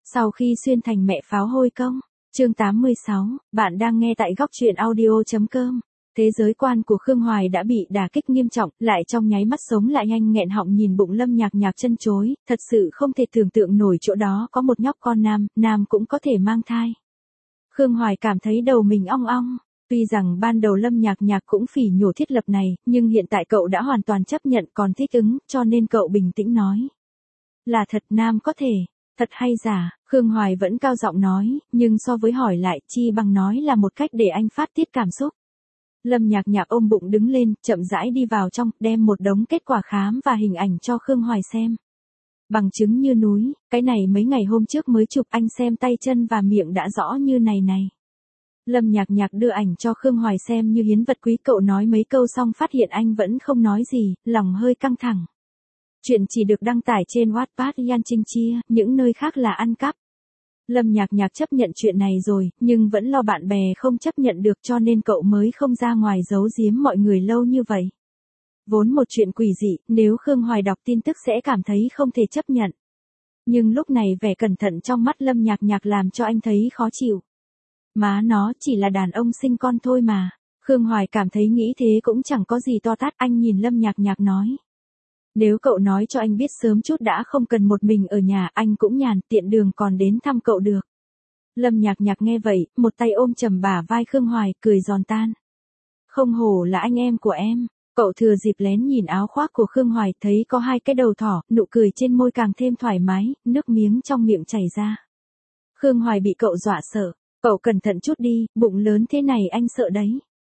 Sau khi xuyên thành mẹ pháo hôi công. Chương 86, bạn đang nghe tại góc truyện audio.com. Thế giới quan của Khương Hoài đã bị đả kích nghiêm trọng, lại trong nháy mắt sống lại nhanh nghẹn họng nhìn bụng Lâm Nhạc Nhạc chân chối, thật sự không thể tưởng tượng nổi chỗ đó có một nhóc con nam cũng có thể mang thai. Khương Hoài cảm thấy đầu mình ong ong. Tuy rằng ban đầu Lâm Nhạc Nhạc cũng phỉ nhổ thiết lập này, nhưng hiện tại cậu đã hoàn toàn chấp nhận còn thích ứng, cho nên cậu bình tĩnh nói. Là thật nam có thể. Thật hay giả, Khương Hoài vẫn cao giọng nói, nhưng so với hỏi lại chi bằng nói là một cách để anh phát tiết cảm xúc. Lâm Nhạc Nhạc ôm bụng đứng lên, chậm rãi đi vào trong, đem một đống kết quả khám và hình ảnh cho Khương Hoài xem. Bằng chứng như núi, cái này mấy ngày hôm trước mới chụp anh xem tay chân và miệng đã rõ như này. Lâm Nhạc Nhạc đưa ảnh cho Khương Hoài xem như hiến vật quý, cậu nói mấy câu xong phát hiện anh vẫn không nói gì, lòng hơi căng thẳng. Chuyện chỉ được đăng tải trên Wattpad Yan Trinh Chia, những nơi khác là ăn cắp. Lâm Nhạc Nhạc chấp nhận chuyện này rồi, nhưng vẫn lo bạn bè không chấp nhận được cho nên cậu mới không ra ngoài giấu giếm mọi người lâu như vậy. Vốn một chuyện quỷ dị, nếu Khương Hoài đọc tin tức sẽ cảm thấy không thể chấp nhận. Nhưng lúc này vẻ cẩn thận trong mắt Lâm Nhạc Nhạc làm cho anh thấy khó chịu. Má nó chỉ là đàn ông sinh con thôi mà. Khương Hoài cảm thấy nghĩ thế cũng chẳng có gì to tát, anh nhìn Lâm Nhạc Nhạc nói. Nếu cậu nói cho anh biết sớm chút đã không cần một mình ở nhà, anh cũng nhàn, tiện đường còn đến thăm cậu được. Lâm Nhạc Nhạc nghe vậy, một tay ôm chầm bả vai Khương Hoài, cười giòn tan. Không hổ là anh em của em. Cậu thừa dịp lén nhìn áo khoác của Khương Hoài, thấy có hai cái đầu thỏ, nụ cười trên môi càng thêm thoải mái, nước miếng trong miệng chảy ra. Khương Hoài bị cậu dọa sợ. Cậu cẩn thận chút đi, bụng lớn thế này anh sợ đấy.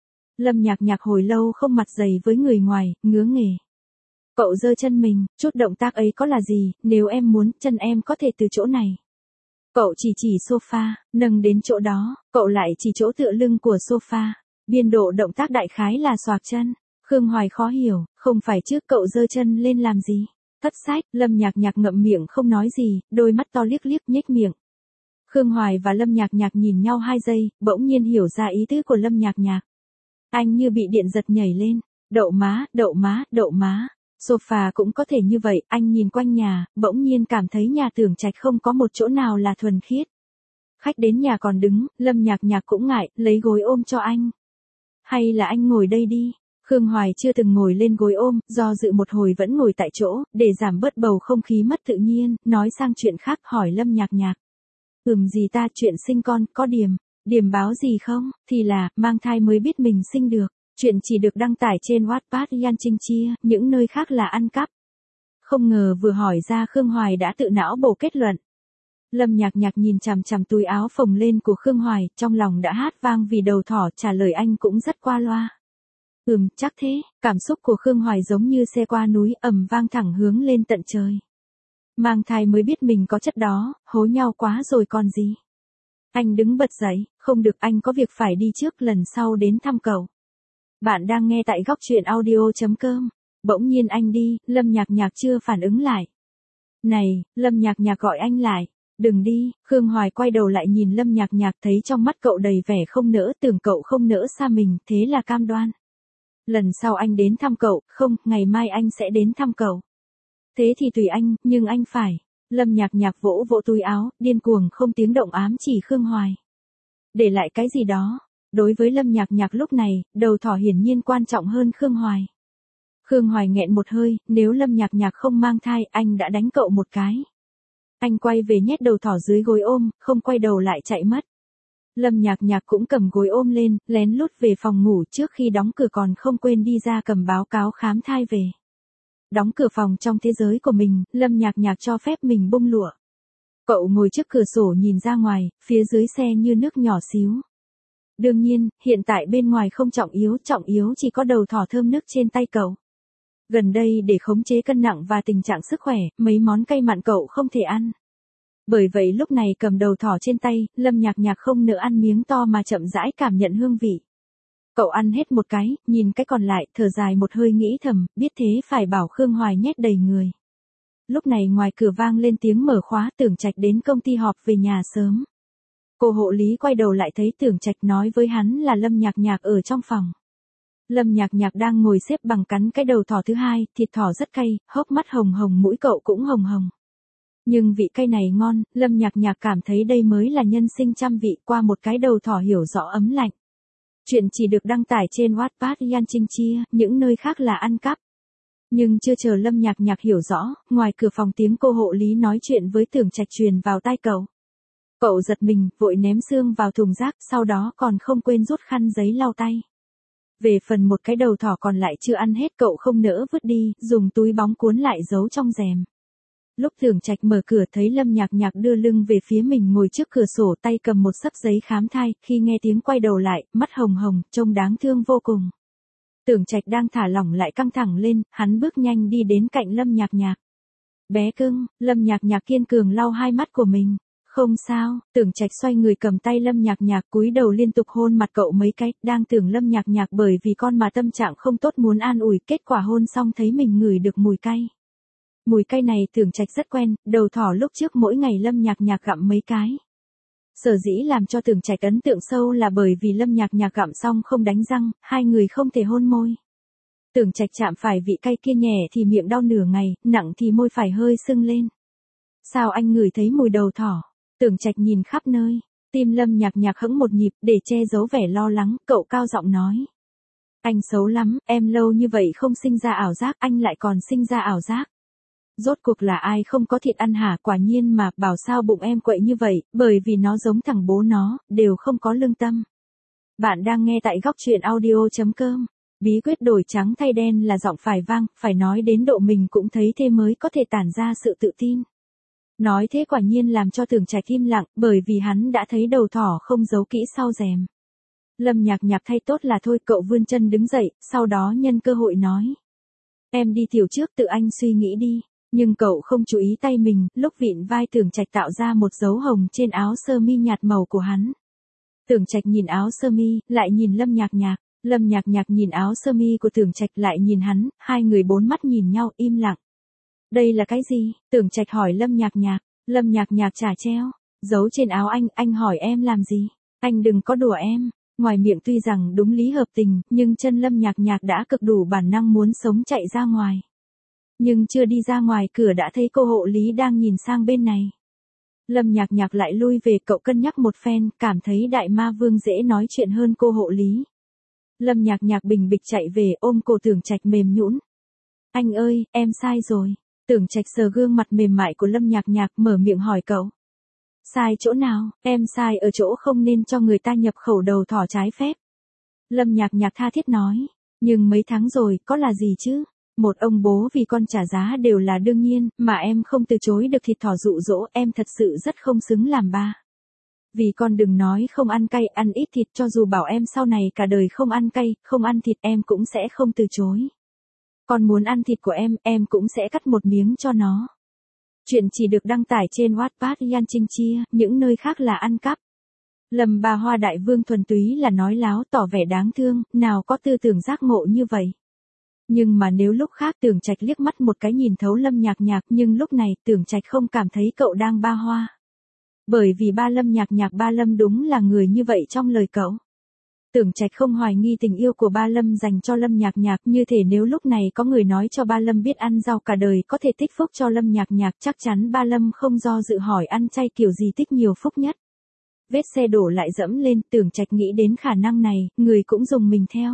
Lâm Nhạc Nhạc hồi lâu không mặt dày với người ngoài, ngứa nghề. Cậu giơ chân mình, chút động tác ấy có là gì, nếu em muốn, chân em có thể từ chỗ này. Cậu chỉ sofa, nâng đến chỗ đó, cậu lại chỉ chỗ tựa lưng của sofa. Biên độ động tác đại khái là xoạc chân. Khương Hoài khó hiểu, không phải trước cậu giơ chân lên làm gì. Thất sách, Lâm Nhạc Nhạc ngậm miệng không nói gì, đôi mắt to liếc nhếch miệng. Khương Hoài và Lâm Nhạc Nhạc nhìn nhau 2 giây, bỗng nhiên hiểu ra ý tứ của Lâm Nhạc Nhạc. Anh như bị điện giật nhảy lên, đậu má. Sofa cũng có thể như vậy, anh nhìn quanh nhà, bỗng nhiên cảm thấy nhà Tưởng Trạch không có một chỗ nào là thuần khiết. Khách đến nhà còn đứng, Lâm Nhạc Nhạc cũng ngại, lấy gối ôm cho anh. Hay là anh ngồi đây đi. Khương Hoài chưa từng ngồi lên gối ôm, do dự một hồi vẫn ngồi tại chỗ, để giảm bớt bầu không khí mất tự nhiên, nói sang chuyện khác hỏi Lâm Nhạc Nhạc. Gì ta, chuyện sinh con, có điểm báo gì không? Thì là, mang thai mới biết mình sinh được. Chuyện chỉ được đăng tải trên Wattpad Yan Trinh Chia, những nơi khác là ăn cắp. Không ngờ vừa hỏi ra Khương Hoài đã tự não bổ kết luận. Lâm Nhạc Nhạc nhìn chằm chằm túi áo phồng lên của Khương Hoài, trong lòng đã hát vang vì đầu thỏ, trả lời anh cũng rất qua loa. Chắc thế, cảm xúc của Khương Hoài giống như xe qua núi, ầm vang thẳng hướng lên tận trời. Mang thai mới biết mình có chất đó, hố nhau quá rồi còn gì. Anh đứng bật dậy, không được, anh có việc phải đi trước, lần sau đến thăm cậu. Bạn đang nghe tại góc truyện audio.com. Bỗng nhiên anh đi, Lâm Nhạc Nhạc chưa phản ứng lại. Này, Lâm Nhạc Nhạc gọi anh lại. Đừng đi, Khương Hoài quay đầu lại nhìn Lâm Nhạc Nhạc, thấy trong mắt cậu đầy vẻ không nỡ, tưởng cậu không nỡ xa mình, thế là cam đoan. Lần sau anh đến thăm cậu, không, ngày mai anh sẽ đến thăm cậu. Thế thì tùy anh, nhưng anh phải. Lâm Nhạc Nhạc vỗ túi áo, điên cuồng không tiếng động ám chỉ Khương Hoài. Để lại cái gì đó. Đối với Lâm Nhạc Nhạc lúc này, đầu thỏ hiển nhiên quan trọng hơn Khương Hoài. Khương Hoài nghẹn một hơi, nếu Lâm Nhạc Nhạc không mang thai, anh đã đánh cậu một cái. Anh quay về nhét đầu thỏ dưới gối ôm, không quay đầu lại chạy mất. Lâm Nhạc Nhạc cũng cầm gối ôm lên, lén lút về phòng ngủ, trước khi đóng cửa còn không quên đi ra cầm báo cáo khám thai về. Đóng cửa phòng trong thế giới của mình, Lâm Nhạc Nhạc cho phép mình bung lụa. Cậu ngồi trước cửa sổ nhìn ra ngoài, phía dưới xe như nước nhỏ xíu. Đương nhiên, hiện tại bên ngoài không trọng yếu chỉ có đầu thỏ thơm nức trên tay cậu. Gần đây để khống chế cân nặng và tình trạng sức khỏe, mấy món cay mặn cậu không thể ăn. Bởi vậy lúc này cầm đầu thỏ trên tay, Lâm Nhạc Nhạc không nỡ ăn miếng to mà chậm rãi cảm nhận hương vị. Cậu ăn hết một cái, nhìn cái còn lại, thở dài một hơi nghĩ thầm, biết thế phải bảo Khương Hoài nhét đầy người. Lúc này ngoài cửa vang lên tiếng mở khóa, Tưởng Trạch đến công ty họp về nhà sớm. Cô hộ lý quay đầu lại thấy Tưởng Trạch nói với hắn là Lâm Nhạc Nhạc ở trong phòng. Lâm Nhạc Nhạc đang ngồi xếp bằng cắn cái đầu thỏ thứ hai, thịt thỏ rất cay, hốc mắt hồng hồng, mũi cậu cũng hồng hồng. Nhưng vị cay này ngon, Lâm Nhạc Nhạc cảm thấy đây mới là nhân sinh trăm vị, qua một cái đầu thỏ hiểu rõ ấm lạnh. Chuyện chỉ được đăng tải trên Wattpad Yan Trinh Chia, những nơi khác là ăn cắp. Nhưng chưa chờ Lâm Nhạc Nhạc hiểu rõ, ngoài cửa phòng tiếng cô hộ lý nói chuyện với Tưởng Trạch truyền vào tai cậu. Cậu giật mình, vội ném xương vào thùng rác, sau đó còn không quên rút khăn giấy lau tay. Về phần một cái đầu thỏ còn lại chưa ăn hết cậu không nỡ vứt đi, dùng túi bóng cuốn lại giấu trong rèm. Lúc Tưởng Trạch mở cửa thấy Lâm Nhạc Nhạc đưa lưng về phía mình ngồi trước cửa sổ, tay cầm một xấp giấy khám thai, khi nghe tiếng quay đầu lại, mắt hồng hồng, trông đáng thương vô cùng. Tưởng Trạch đang thả lỏng lại căng thẳng lên, hắn bước nhanh đi đến cạnh Lâm Nhạc Nhạc. Bé cưng, Lâm Nhạc Nhạc kiên cường lau hai mắt của mình. Không sao, Tưởng Trạch xoay người cầm tay Lâm Nhạc Nhạc cúi đầu liên tục hôn mặt cậu mấy cái, đang tưởng Lâm Nhạc Nhạc bởi vì con mà tâm trạng không tốt muốn an ủi, kết quả hôn xong thấy mình ngửi được mùi cay. Mùi cay này Tưởng Trạch rất quen, đầu thỏ lúc trước mỗi ngày Lâm Nhạc Nhạc gặm mấy cái. Sở dĩ làm cho Tưởng Trạch ấn tượng sâu là bởi vì Lâm Nhạc Nhạc gặm xong không đánh răng, hai người không thể hôn môi. Tưởng Trạch chạm phải vị cay kia nhẹ thì miệng đau nửa ngày, nặng thì môi phải hơi sưng lên. Sao anh ngửi thấy mùi đầu thỏ? Tưởng Trạch nhìn khắp nơi, tim Lâm Nhạc Nhạc hững một nhịp, để che giấu vẻ lo lắng, cậu cao giọng nói. Anh xấu lắm, em lâu như vậy không sinh ra ảo giác, anh lại còn sinh ra ảo giác. Rốt cuộc là ai không có thịt ăn hả? Quả nhiên mà, bảo sao bụng em quậy như vậy, bởi vì nó giống thằng bố nó, đều không có lương tâm. Bạn đang nghe tại góc truyện audio.com. Bí quyết đổi trắng thay đen là giọng phải vang, phải nói đến độ mình cũng thấy thế mới có thể tản ra sự tự tin. Nói thế quả nhiên làm cho Tưởng Trạch im lặng, bởi vì hắn đã thấy đầu thỏ không giấu kỹ sau rèm. Lâm Nhạc Nhạc thay tốt là thôi, cậu vươn chân đứng dậy, sau đó nhân cơ hội nói. Em đi tiểu trước, tự anh suy nghĩ đi. Nhưng cậu không chú ý tay mình, lúc vịn vai Tưởng Trạch tạo ra một dấu hồng trên áo sơ mi nhạt màu của hắn. Tưởng Trạch nhìn áo sơ mi, lại nhìn Lâm Nhạc Nhạc. Lâm Nhạc Nhạc nhìn áo sơ mi của Tưởng Trạch lại nhìn hắn, hai người bốn mắt nhìn nhau im lặng. Đây là cái gì? Tưởng Trạch hỏi Lâm Nhạc Nhạc. Lâm Nhạc Nhạc trả treo. Giấu trên áo anh hỏi em làm gì? Anh đừng có đùa em. Ngoài miệng tuy rằng đúng lý hợp tình, nhưng chân Lâm Nhạc Nhạc đã cực đủ bản năng muốn sống chạy ra ngoài. Nhưng chưa đi ra ngoài cửa đã thấy cô hộ lý đang nhìn sang bên này. Lâm Nhạc Nhạc lại lui về, cậu cân nhắc một phen, cảm thấy đại ma vương dễ nói chuyện hơn cô hộ lý. Lâm Nhạc Nhạc bình bịch chạy về, ôm cổ Tưởng Trạch mềm nhũn. Anh ơi, em sai rồi. Tưởng Trạch sờ gương mặt mềm mại của Lâm Nhạc Nhạc, mở miệng hỏi cậu. Sai chỗ nào? Em sai ở chỗ không nên cho người ta nhập khẩu đầu thỏ trái phép. Lâm Nhạc Nhạc tha thiết nói. Nhưng mấy tháng rồi, có là gì chứ? Một ông bố vì con trả giá đều là đương nhiên, mà em không từ chối được thịt thỏ dụ dỗ, em thật sự rất không xứng làm ba. Vì con đừng nói không ăn cay, ăn ít thịt, cho dù bảo em sau này cả đời không ăn cay, không ăn thịt em cũng sẽ không từ chối. Con muốn ăn thịt của em cũng sẽ cắt một miếng cho nó. Chuyện chỉ được đăng tải trên Wattpad Yan Trinh Chia, những nơi khác là ăn cắp. Lâm Bà Hoa đại vương thuần túy là nói láo, tỏ vẻ đáng thương, nào có tư tưởng giác ngộ như vậy. Nhưng mà nếu lúc khác Tưởng Trạch liếc mắt một cái nhìn thấu Lâm Nhạc Nhạc, nhưng lúc này Tưởng Trạch không cảm thấy cậu đang ba hoa. Bởi vì ba Lâm Nhạc Nhạc, ba Lâm đúng là người như vậy trong lời cậu. Tưởng Trạch không hoài nghi tình yêu của ba Lâm dành cho Lâm Nhạc Nhạc, như thể nếu lúc này có người nói cho ba Lâm biết ăn rau cả đời có thể tích phúc cho Lâm Nhạc Nhạc, chắc chắn ba Lâm không do dự hỏi ăn chay kiểu gì tích nhiều phúc nhất. Vết xe đổ lại dẫm lên, Tưởng Trạch nghĩ đến khả năng này, người cũng dùng mình theo.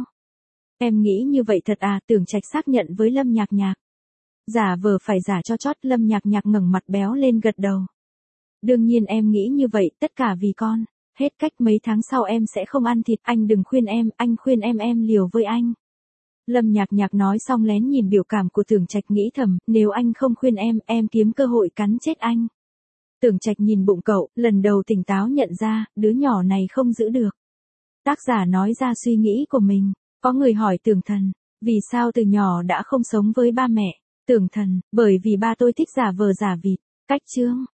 Em nghĩ như vậy thật à? Tưởng Trạch xác nhận với Lâm Nhạc Nhạc. Giả vờ phải giả cho chót, Lâm Nhạc Nhạc ngẩng mặt béo lên gật đầu. Đương nhiên em nghĩ như vậy, tất cả vì con. Hết cách mấy tháng sau em sẽ không ăn thịt, anh đừng khuyên em, anh khuyên em liều với anh. Lâm Nhạc Nhạc nói xong lén nhìn biểu cảm của Tưởng Trạch, nghĩ thầm, nếu anh không khuyên em kiếm cơ hội cắn chết anh. Tưởng Trạch nhìn bụng cậu, lần đầu tỉnh táo nhận ra, đứa nhỏ này không giữ được. Tác giả nói ra suy nghĩ của mình. Có người hỏi Tưởng Thần, vì sao từ nhỏ đã không sống với ba mẹ? Tưởng Thần, bởi vì ba tôi thích giả vờ giả vịt. Cách chương.